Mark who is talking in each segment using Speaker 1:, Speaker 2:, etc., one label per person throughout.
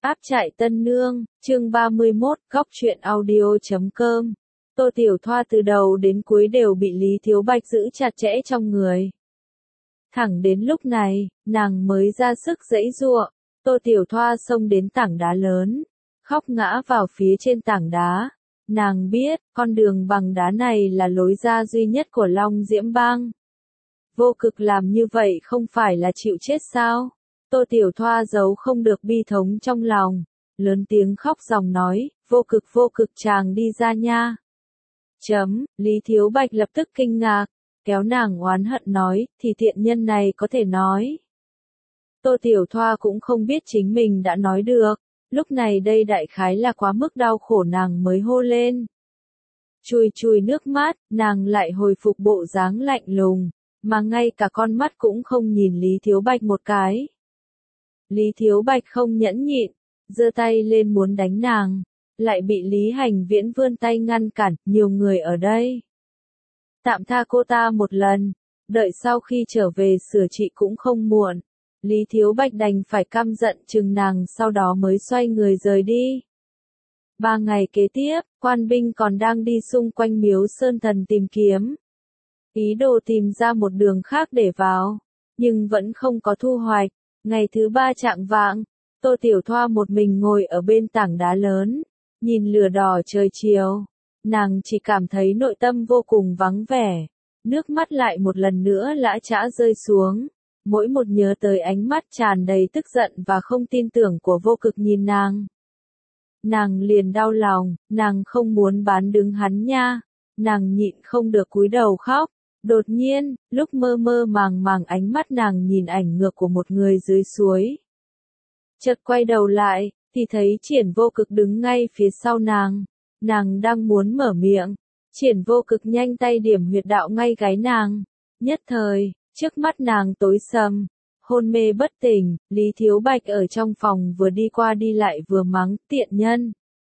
Speaker 1: Áp trại Tân Nương, chương 31, góc truyện audio.com. Tô Tiểu Thoa từ đầu đến cuối đều bị Lý Thiếu Bạch giữ chặt chẽ trong người. Thẳng đến lúc này, nàng mới ra sức giãy giụa. Tô Tiểu Thoa xông đến tảng đá lớn, khóc ngã vào phía trên tảng đá. Nàng biết, con đường bằng đá này là lối ra duy nhất của Long Diễm Bang. Vô Cực làm như vậy không phải là chịu chết sao? Tô Tiểu Thoa giấu không được bi thống trong lòng, lớn tiếng khóc ròng nói, vô cực chàng đi ra nha. Lý Thiếu Bạch lập tức kinh ngạc, kéo nàng oán hận nói, thì tiện nhân này có thể nói. Tô Tiểu Thoa cũng không biết chính mình đã nói được, lúc này đây đại khái là quá mức đau khổ nàng mới hô lên. Chùi nước mắt, nàng lại hồi phục bộ dáng lạnh lùng, mà ngay cả con mắt cũng không nhìn Lý Thiếu Bạch một cái. Lý Thiếu Bạch không nhẫn nhịn, giơ tay lên muốn đánh nàng, lại bị Lý Hành Viễn vươn tay ngăn cản, nhiều người ở đây. Tạm tha cô ta một lần, đợi sau khi trở về sửa trị cũng không muộn. Lý Thiếu Bạch đành phải căm giận chừng nàng sau đó mới xoay người rời đi. 3 ngày kế tiếp, quan binh còn đang đi xung quanh miếu Sơn Thần tìm kiếm. Ý đồ tìm ra một đường khác để vào, nhưng vẫn không có thu hoạch. Ngày thứ 3 chạng vạng, Tô Tiểu Thoa một mình ngồi ở bên tảng đá lớn, nhìn lửa đỏ trời chiều. Nàng chỉ cảm thấy nội tâm vô cùng vắng vẻ, nước mắt lại một lần nữa lã chã rơi xuống. Mỗi một nhớ tới ánh mắt tràn đầy tức giận và không tin tưởng của Vô Cực nhìn nàng. Nàng liền đau lòng, nàng không muốn bán đứng hắn nha. Nàng nhịn không được cúi đầu khóc. Đột nhiên, lúc mơ mơ màng ánh mắt nàng nhìn ảnh ngược của một người dưới suối. Chợt quay đầu lại, thì thấy Triển Vô Cực đứng ngay phía sau nàng. Nàng đang muốn mở miệng. Triển Vô Cực nhanh tay điểm huyệt đạo ngay gáy nàng. Nhất thời, trước mắt nàng tối sầm, hôn mê bất tỉnh. Lý Thiếu Bạch ở trong phòng vừa đi qua đi lại vừa mắng, tiện nhân.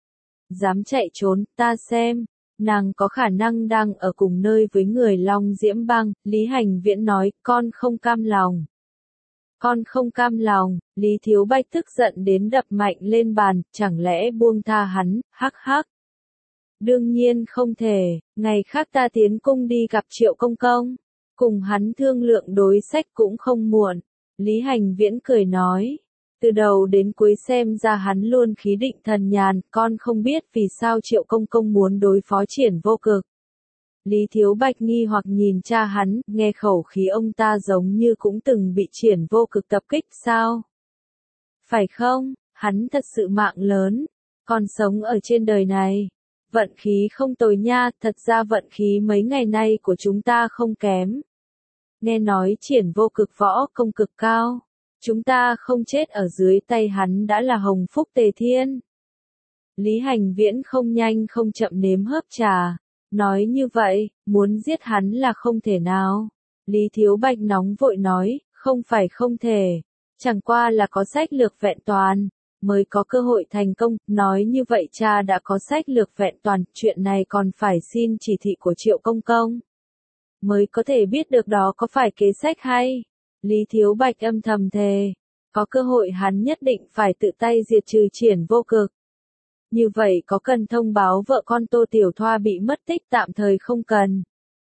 Speaker 1: Dám chạy trốn, ta xem. Nàng có khả năng đang ở cùng nơi với người Long Diễm Bang. Lý Hành Viễn nói, con không cam lòng. Con không cam lòng. Lý Thiếu Bạch tức giận đến đập mạnh lên bàn, chẳng lẽ buông tha hắn, hắc hắc. Đương nhiên không thể, ngày khác ta tiến cung đi gặp Triệu Công Công. Cùng hắn thương lượng đối sách cũng không muộn. Lý Hành Viễn cười nói. Từ đầu đến cuối xem ra hắn luôn khí định thần nhàn, con không biết vì sao Triệu Công Công muốn đối phó Triển Vô Cực. Lý Thiếu Bạch nghi hoặc nhìn cha hắn, nghe khẩu khí ông ta giống như cũng từng bị Triển Vô Cực tập kích sao? Phải không, hắn thật sự mạng lớn, còn sống ở trên đời này. Vận khí không tồi nha, thật ra vận khí mấy ngày nay của chúng ta không kém. Nghe nói Triển Vô Cực võ công cực cao. Chúng ta không chết ở dưới tay hắn đã là hồng phúc tề thiên. Lý Hành Viễn không nhanh không chậm nếm hớp trà. Nói như vậy, muốn giết hắn là không thể nào. Lý Thiếu Bạch nóng vội nói, không phải không thể. Chẳng qua là có sách lược vẹn toàn, mới có cơ hội thành công. Nói như vậy cha đã có sách lược vẹn toàn, chuyện này còn phải xin chỉ thị của Triệu Công Công. Mới có thể biết được đó có phải kế sách hay. Lý Thiếu Bạch âm thầm thề, có cơ hội hắn nhất định phải tự tay diệt trừ Triển Vô Cực. Như vậy có cần thông báo vợ con Tô Tiểu Thoa bị mất tích tạm thời không cần.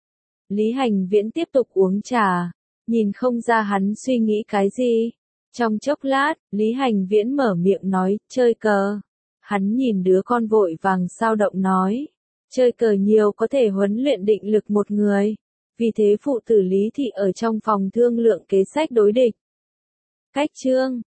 Speaker 1: Lý Hành Viễn tiếp tục uống trà, nhìn không ra hắn suy nghĩ cái gì. Trong chốc lát, Lý Hành Viễn mở miệng nói, chơi cờ. Hắn nhìn đứa con vội vàng sao động nói, chơi cờ nhiều có thể huấn luyện định lực một người. Vì thế phụ tử Lý Thị ở trong phòng thương lượng kế sách đối địch. Cách chương